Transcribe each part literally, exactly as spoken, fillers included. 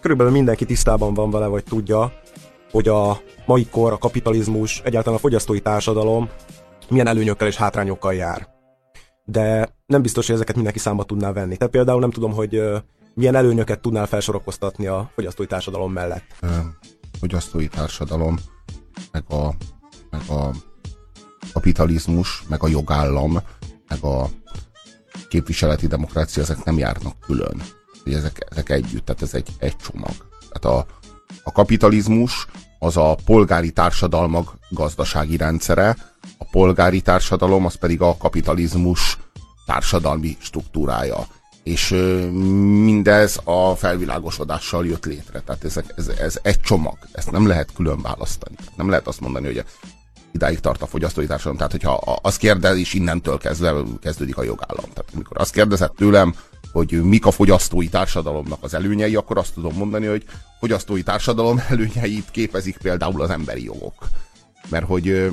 körülbelül mindenki tisztában van vele, vagy tudja, hogy a mai kor, a kapitalizmus, egyáltalán a fogyasztói társadalom milyen előnyökkel és hátrányokkal jár. De nem biztos, hogy ezeket mindenki számba tudná venni. Tehát például nem tudom, hogy milyen előnyöket tudnál felsorakoztatni a fogyasztói társadalom mellett. A fogyasztói társadalom, meg a, meg a kapitalizmus, meg a jogállam, meg a képviseleti demokrácia, ezek nem járnak külön. Ezek, ezek együtt, tehát ez egy, egy csomag. Tehát a, a kapitalizmus az a polgári társadalmak gazdasági rendszere, a polgári társadalom az pedig a kapitalizmus társadalmi struktúrája. És ö, mindez a felvilágosodással jött létre. Tehát ez, ez, ez egy csomag. Ezt nem lehet külön választani. Nem lehet azt mondani, hogy idáig tart a fogyasztói társadalom. Tehát, hogyha azt kérdez, és innentől kezdve kezdődik a jogállam. Tehát, amikor azt kérdezett tőlem, hogy mik a fogyasztói társadalomnak az előnyei, akkor azt tudom mondani, hogy fogyasztói társadalom előnyeit képezik például az emberi jogok. Mert hogy ö,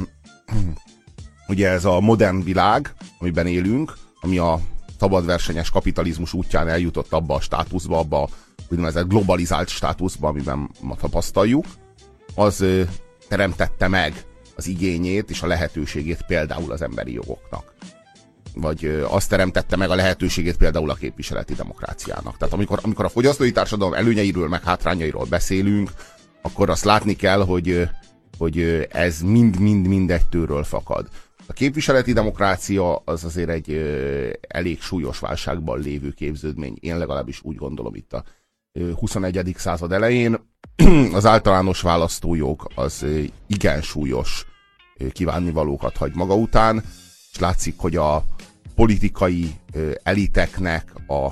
ugye ez a modern világ, amiben élünk, ami a szabadversenyes kapitalizmus útján eljutott abba a státuszba, abba a úgynevezett globalizált státuszba, amiben ma tapasztaljuk, az ö, teremtette meg az igényét és a lehetőségét például az emberi jogoknak. Vagy ö, azt teremtette meg a lehetőségét például a képviseleti demokráciának. Tehát amikor, amikor a fogyasztói társadalom előnyeiről meg hátrányairól beszélünk, akkor azt látni kell, hogy, hogy ez mind-mind-mind egy tőről fakad. A képviseleti demokrácia az azért egy ö, elég súlyos válságban lévő képződmény. Én legalábbis úgy gondolom itt a ö, huszonegyedik század elején. Az általános választójog az ö, igen súlyos ö, kívánnivalókat hagy maga után, és látszik, hogy a politikai ö, eliteknek a,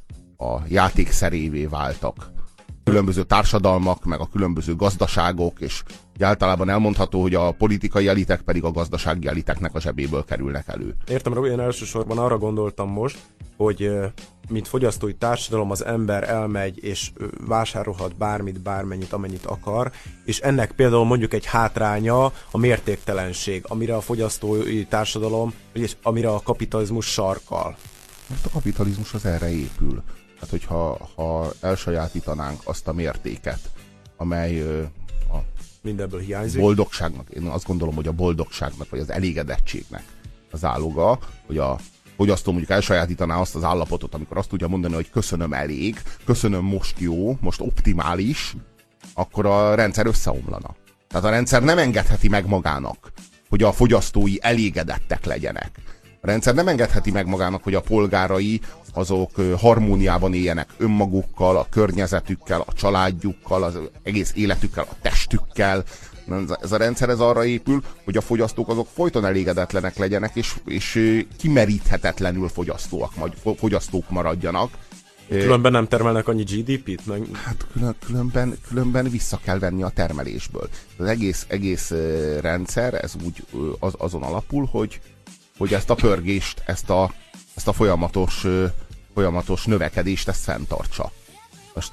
a játékszerévé váltak különböző társadalmak, meg a különböző gazdaságok, és általában elmondható, hogy a politikai elitek pedig a gazdasági eliteknek a zsebéből kerülnek elő. Értem, Robi, én elsősorban arra gondoltam most, hogy mint fogyasztói társadalom az ember elmegy és vásárolhat bármit, bármennyit, amennyit akar, és ennek például mondjuk egy hátránya a mértéktelenség, amire a fogyasztói társadalom, és amire a kapitalizmus sarkal. Mert a kapitalizmus az erre épül. Hát, hogyha ha elsajátítanánk azt a mértéket, amely ö, a mindenből hiányzik. Boldogságnak, én azt gondolom, hogy a boldogságnak, vagy az elégedettségnek az áloga, hogy a fogyasztó mondjuk elsajátítaná azt az állapotot, amikor azt tudja mondani, hogy köszönöm, elég, köszönöm, most jó, most optimális, akkor a rendszer összeomlana. Tehát a rendszer nem engedheti meg magának, hogy a fogyasztói elégedettek legyenek. A rendszer nem engedheti meg magának, hogy a polgárai azok harmóniában éljenek önmagukkal, a környezetükkel, a családjukkal, az egész életükkel, a testükkel. Ez a rendszer ez arra épül, hogy a fogyasztók azok folyton elégedetlenek legyenek, és, és kimeríthetetlenül fogyasztóak, fogyasztók maradjanak. Különben nem termelnek annyi gé dé pét? Meg... Hát külön, különben, különben vissza kell venni a termelésből. Az egész, egész rendszer ez úgy az, azon alapul, hogy, hogy ezt a pörgést, ezt a, ezt a folyamatos, folyamatos növekedést ezt fenntartsa. Most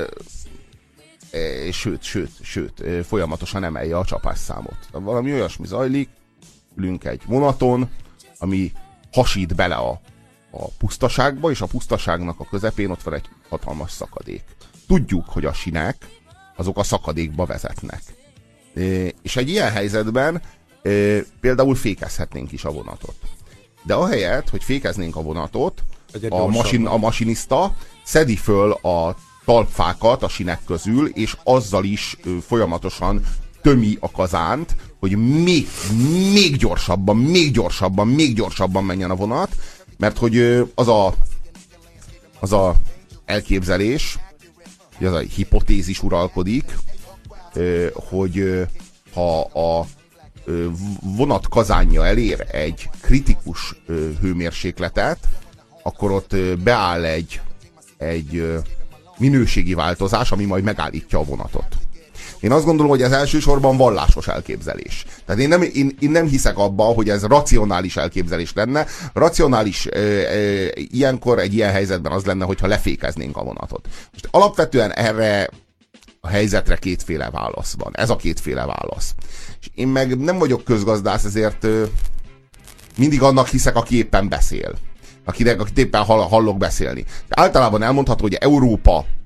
és sőt, sőt, sőt, folyamatosan emelje a csapásszámot. Valami olyasmi zajlik, ülünk egy vonaton, ami hasít bele a, a pusztaságba, és a pusztaságnak a közepén ott van egy hatalmas szakadék. Tudjuk, hogy a sinek azok a szakadékba vezetnek. És egy ilyen helyzetben például fékezhetnénk is a vonatot. De ahelyett, hogy fékeznénk a vonatot, a, masin, a masinista szedi föl a talpfákat a sinek közül, és azzal is ö, folyamatosan tömi a kazánt, hogy még, még gyorsabban, még gyorsabban, még gyorsabban menjen a vonat, mert hogy ö, az a az a elképzelés, hogy az a hipotézis uralkodik, ö, hogy ö, ha a ö, vonat kazánja elér egy kritikus ö, hőmérsékletet, akkor ott ö, beáll egy egy ö, minőségi változás, ami majd megállítja a vonatot. Én azt gondolom, hogy ez elsősorban vallásos elképzelés. Tehát én nem, én, én nem hiszek abba, hogy ez racionális elképzelés lenne. Racionális e, e, ilyenkor, egy ilyen helyzetben az lenne, hogyha lefékeznénk a vonatot. Most alapvetően erre a helyzetre kétféle válasz van. Ez a kétféle válasz. És én meg nem vagyok közgazdász, ezért e, mindig annak hiszek, aki éppen beszél. Akinek, akit éppen hall, hallok beszélni. De általában elmondható, hogy Európa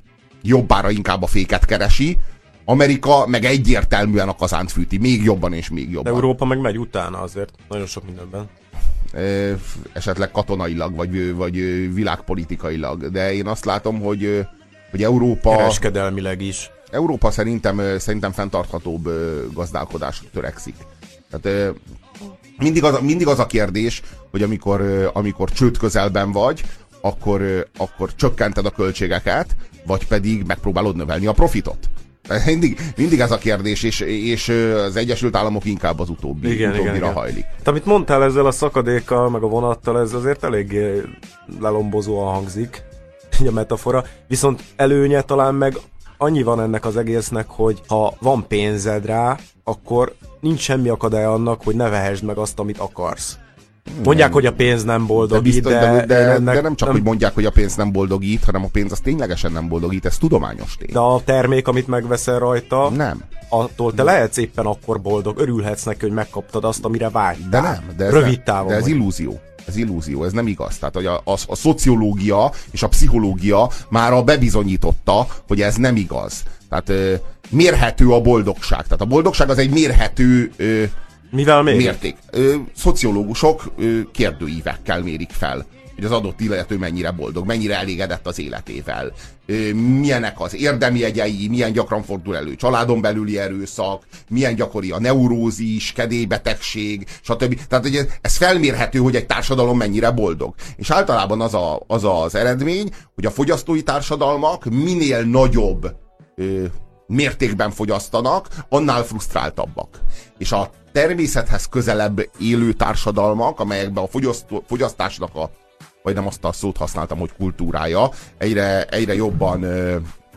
jobbára inkább a féket keresi, Amerika meg egyértelműen a kazánt fűti, még jobban és még jobban. Európa meg megy utána azért, nagyon sok mindenben. E, esetleg katonailag, vagy, vagy világpolitikailag, de én azt látom, hogy, hogy Európa... Kereskedelmileg is. Európa szerintem, szerintem fenntarthatóbb gazdálkodásra törekszik. Tehát mindig az, mindig az a kérdés, hogy amikor, amikor csőd közelben vagy, akkor, akkor csökkented a költségeket, vagy pedig megpróbálod növelni a profitot. Mindig, mindig ez a kérdés, és, és az Egyesült Államok inkább az utóbbi, igen, utóbbira igen, hajlik. Te, amit mondtál ezzel a szakadékkal, meg a vonattal, ez azért eléggé lelombozóan hangzik, így a metafora, viszont előnye talán meg annyi van ennek az egésznek, hogy ha van pénzed rá, akkor nincs semmi akadály annak, hogy ne vehesd meg azt, amit akarsz. Mondják, nem. hogy a pénz nem boldogít, de, biztos, de, de, de, de nem csak, nem... hogy mondják, hogy a pénz nem boldogít, hanem a pénz az ténylegesen nem boldogít, ez tudományos tény. De a termék, amit megveszel rajta, nem. attól te lehetsz éppen akkor boldog, örülhetsz neki, hogy megkaptad azt, amire vágytál. De nem, de ez, rövid nem, távon de ez illúzió. Ez illúzió, ez nem igaz. Tehát hogy a, a, a szociológia és a pszichológia már bebizonyította, hogy ez nem igaz. Tehát ö, mérhető a boldogság. Tehát a boldogság az egy mérhető ö, Mivel még? mérték. Ö, szociológusok ö, kérdőívekkel mérik fel, hogy az adott illető mennyire boldog, mennyire elégedett az életével, ö, milyenek az érdemjegyei, milyen gyakran fordul elő családon belüli erőszak, milyen gyakori a neurózis, kedélybetegség, stb. Tehát hogy ez, ez felmérhető, hogy egy társadalom mennyire boldog. És általában az a, az, az eredmény, hogy a fogyasztói társadalmak minél nagyobb ö, mértékben fogyasztanak, annál frusztráltabbak. És a természethez közelebb élő társadalmak, amelyekben a fogyasztó, fogyasztásnak a, vagy nem azt a szót használtam, hogy kultúrája, egyre, egyre jobban ö,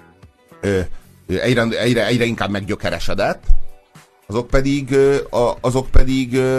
ö, egyre, egyre, egyre inkább meggyökeresedett, azok pedig ö, azok pedig ö,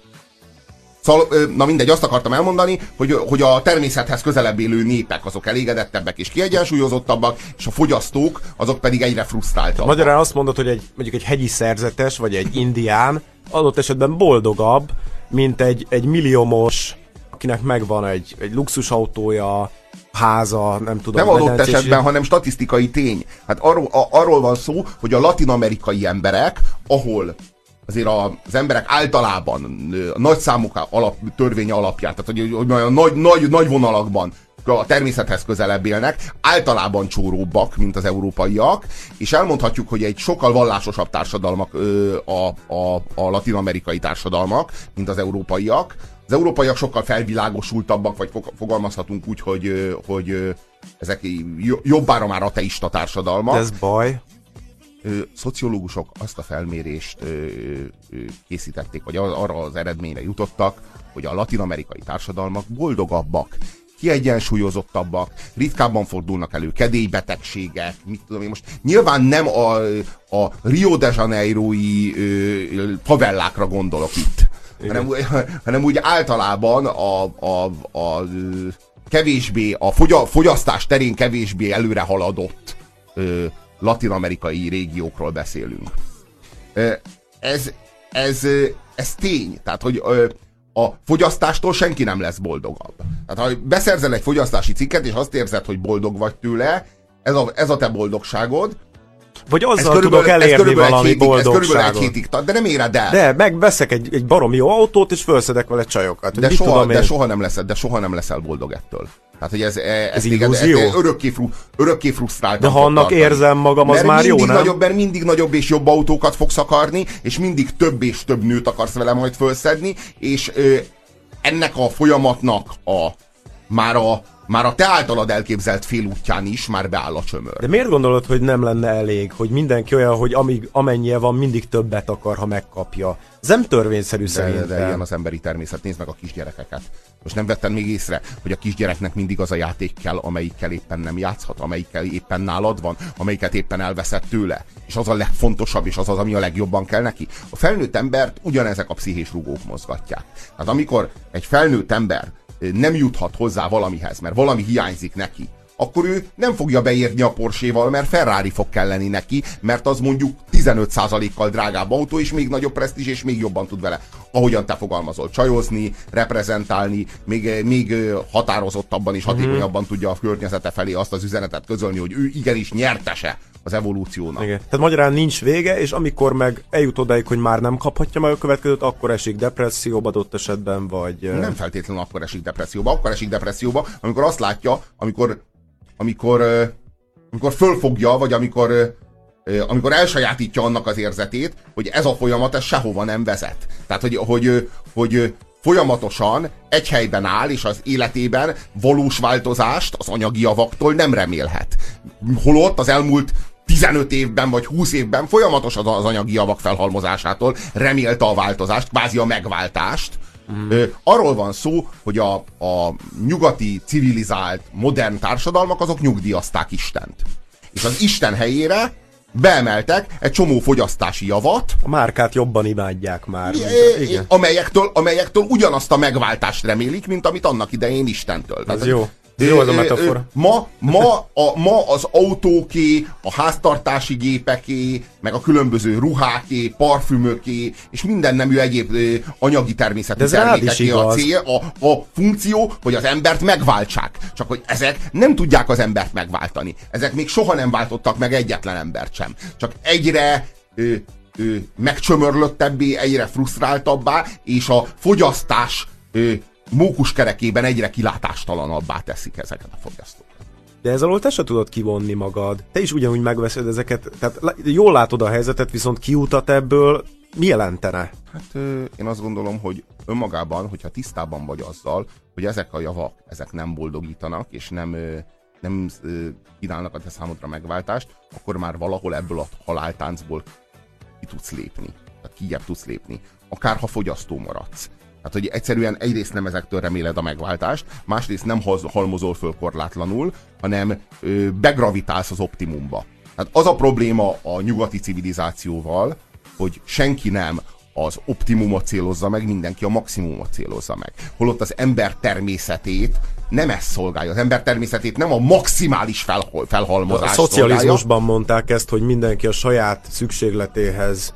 Szóval, na mindegy, azt akartam elmondani, hogy, hogy a természethez közelebb élő népek azok elégedettebbek és kiegyensúlyozottabbak, és a fogyasztók azok pedig egyre frusztráltabbak. Magyarán azt mondod, hogy egy, mondjuk egy hegyi szerzetes, vagy egy indián adott esetben boldogabb, mint egy, egy milliómos, akinek megvan egy, egy luxusautója, háza, nem tudom. Nem adott esetben, hanem statisztikai tény. Hát arról, a, arról van szó, hogy a latin-amerikai emberek, ahol azért az emberek általában a nagy számuk alap, törvény alapján, tehát hogy, hogy olyan nagy, nagy, nagy vonalakban a természethez közelebb élnek, általában csóróbbak, mint az európaiak, és elmondhatjuk, hogy egy sokkal vallásosabb társadalmak a, a, a latin-amerikai társadalmak, mint az európaiak. Az európaiak sokkal felvilágosultabbak, vagy fogalmazhatunk úgy, hogy, hogy ezek jobbára már ateista társadalmak. De ez baj. Szociológusok azt a felmérést ö, ö, készítették, vagy arra az eredményre jutottak, hogy a latin-amerikai társadalmak boldogabbak, kiegyensúlyozottabbak, ritkábban fordulnak elő kedélybetegségek, mit tudom én most. Nyilván nem a, a Rio de Janeiro-i ö, favellákra gondolok itt, hanem, hanem úgy általában a, a, a, a kevésbé, a fogya, fogyasztás terén kevésbé előre haladott ö, latin-amerikai régiókról beszélünk. Ez, ez, ez tény. Tehát, hogy a fogyasztástól senki nem lesz boldogabb. Tehát, ha beszerzel egy fogyasztási cikket, és azt érzed, hogy boldog vagy tőle, ez a, ez a te boldogságod. Vagy azzal tudok elérni valami hétig, boldogságot. Ez körülbelül egy hétig tart, de nem éred el. De megveszek egy, egy baromi jó autót, és felszedek vele csajokat. De soha, de, soha nem leszel, de soha nem leszel boldog ettől. Tehát, hogy ez, ez, ez, illúzió? Ez örökké, fru, örökké frusztrált. De ha annak tartani. Érzem magam, az mert már jó, nem? Nagyobb, mert mindig nagyobb és jobb autókat fogsz akarni, és mindig több és több nőt akarsz vele majd felszedni, és ö, ennek a folyamatnak a, már, a, már a te általad elképzelt félútján is már beáll a csömör. De miért gondolod, hogy nem lenne elég, hogy mindenki olyan, hogy amíg, amennyie van, mindig többet akar, ha megkapja? Ez nem törvényszerű szerintem. De, de ilyen az emberi természet. Nézd meg a kisgyerekeket. Most nem vetted még észre, hogy a kisgyereknek mindig az a játék kell, amelyikkel éppen nem játszhat, amelyikkel éppen nálad van, amelyiket éppen elveszett tőle. És az a legfontosabb, és az az, ami a legjobban kell neki. A felnőtt embert ugyanezek a pszichés rugók mozgatják. Tehát amikor egy felnőtt ember nem juthat hozzá valamihez, mert valami hiányzik neki, akkor ő nem fogja beírni a Porsche-val, mert Ferrari fog kelleni neki, mert az mondjuk tizenöt százalékkal drágább autó, és még nagyobb presztízs, és még jobban tud vele, ahogyan te fogalmazol, csajozni, reprezentálni, még, még határozottabban és hatékonyabban mm-hmm. tudja a környezete felé azt az üzenetet közölni, hogy ő igenis nyertese az evolúciónak. Igen. Tehát magyarán nincs vége, és amikor meg eljut odáig, hogy már nem kaphatja meg a következőt, akkor esik depresszióba adott esetben, vagy... Nem feltétlenül akkor esik depresszióba. Akkor esik depresszióba, amikor azt látja, amikor amikor, amikor fölfogja, vagy amikor, amikor elsajátítja annak az érzetét, hogy ez a folyamat ez sehova nem vezet. Tehát, hogy, hogy, hogy folyamatosan egy helyben áll, és az életében valós változást az anyagi javaktól nem remélhet. Holott az elmúlt tizenöt évben vagy húsz évben folyamatos az anyagi javak felhalmozásától remélte a változást, kvázi a megváltást. Mm. Arról van szó, hogy a, a nyugati, civilizált, modern társadalmak azok nyugdíjazták Istent. És az Isten helyére beemeltek egy csomó fogyasztási javat. A márkát jobban imádják már. É, igen. Amelyektől, amelyektől ugyanazt a megváltást remélik, mint amit annak idején Istentől. Ez jó. Jó az a metafora. Ma, ma, a, ma az autóké, a háztartási gépeké, meg a különböző ruháké, parfümöké, és minden nemű egyéb anyagi természetű termékeké a cél, a, a funkció, hogy az embert megváltsák. Csak hogy ezek nem tudják az embert megváltani. Ezek még soha nem váltottak meg egyetlen embert sem. Csak egyre ö, ö, megcsömörlöttebbé, egyre frusztráltabbá, és a fogyasztás ö, mókus kerekében egyre kilátástalanabbá teszik ezeket a fogyasztókat. De ez alól te se tudod kivonni magad. Te is ugyanúgy megveszed ezeket, tehát jól látod a helyzetet, viszont kiutat ebből mi jelentene? Hát ö, én azt gondolom, hogy önmagában, hogyha tisztában vagy azzal, hogy ezek a javak, ezek nem boldogítanak, és nem, ö, nem ö, kínálnak a te számodra megváltást, akkor már valahol ebből a haláltáncból ki tudsz lépni. Tehát kijebb tudsz lépni. Akár ha fogyasztó maradsz. Tehát, hogy egyszerűen egyrészt nem ezektől reméled a megváltást, másrészt nem halmozol föl korlátlanul, hanem ö, begravitálsz az optimumba. Tehát az a probléma a nyugati civilizációval, hogy senki nem az optimumot célozza meg, mindenki a maximumot célozza meg. Holott az ember természetét nem ez szolgálja. Az ember természetét nem a maximális felhol, felhalmozás a szocializmusban szolgálja. Mondták ezt, hogy mindenki a saját szükségletéhez.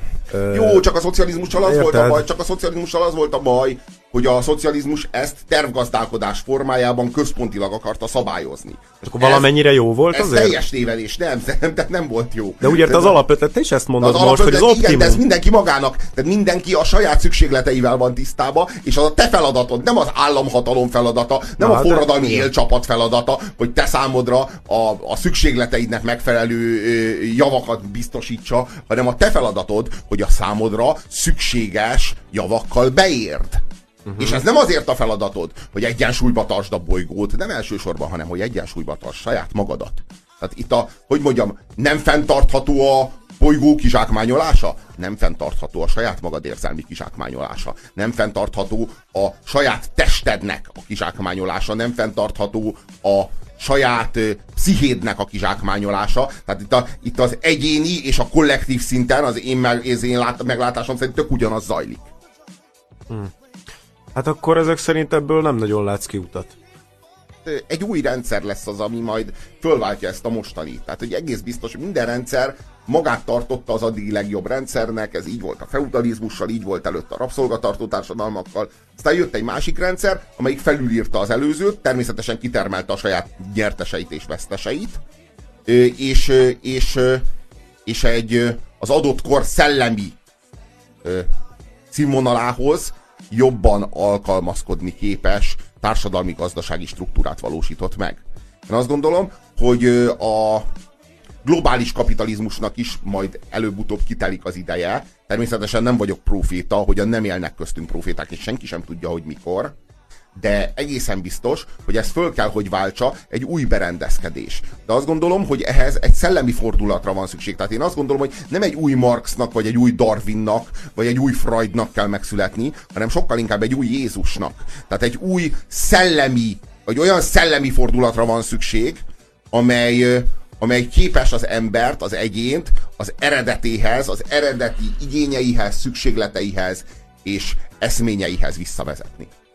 Jó, csak a szocializmussal az volt a baj, csak a szocializmussal az volt a baj, hogy a szocializmus ezt tervgazdálkodás formájában központilag akarta szabályozni. És akkor valamennyire jó volt ez azért? Ez teljes tévedés, nem, nem, nem volt jó. De úgy érte az alapötlet, te is ezt mondod az most, hogy az optimum. Igen, de ez mindenki magának, tehát mindenki a saját szükségleteivel van tisztába, és az a te feladatod, nem az államhatalom feladata, nem Na, a forradalmi de... élcsapat feladata, hogy te számodra a, a szükségleteidnek megfelelő ö, javakat biztosítsa, hanem a te feladatod, hogy a számodra szükséges javakkal beérd. Uh-huh. És ez nem azért a feladatod, hogy egyensúlyba tartsd a bolygót, nem elsősorban, hanem hogy egyensúlyba tartsd saját magadat. Tehát itt a, hogy mondjam, nem fenntartható a bolygó kizsákmányolása? Nem fenntartható a saját magad érzelmi kizsákmányolása. Nem fenntartható a saját testednek a kizsákmányolása. Nem fenntartható a saját uh, pszichédnek a kizsákmányolása. Tehát itt, a, itt az egyéni és a kollektív szinten az én, meg, az én lát, meglátásom szerint tök ugyanaz zajlik. Hmm. Hát akkor ezek szerint ebből nem nagyon látsz kiutat. Egy új rendszer lesz az, ami majd fölváltja ezt a mostani. Tehát, hogy egész biztos, hogy minden rendszer magát tartotta az addigi legjobb rendszernek, ez így volt a feudalizmussal, így volt előtt a rabszolgatartó társadalmakkal. Aztán jött egy másik rendszer, amelyik felülírta az előzőt, természetesen kitermelte a saját nyerteseit és veszteseit, és, és, és egy az adott kor szellemi színvonalához jobban alkalmazkodni képes társadalmi-gazdasági struktúrát valósított meg. Én azt gondolom, hogy a globális kapitalizmusnak is majd előbb-utóbb kitelik az ideje. Természetesen nem vagyok proféta, hogyan nem élnek köztünk proféták, és senki sem tudja, hogy mikor. De egészen biztos, hogy ez föl kell, hogy váltsa egy új berendezkedés. De azt gondolom, hogy ehhez egy szellemi fordulatra van szükség. Tehát én azt gondolom, hogy nem egy új Marxnak, vagy egy új Darwinnak, vagy egy új Freudnak kell megszületni, hanem sokkal inkább egy új Jézusnak. Tehát egy új szellemi, vagy olyan szellemi fordulatra van szükség, amely, amely képes az embert, az egyént az eredetéhez, az eredeti igényeihez, szükségleteihez és eszményeihez visszavezetni.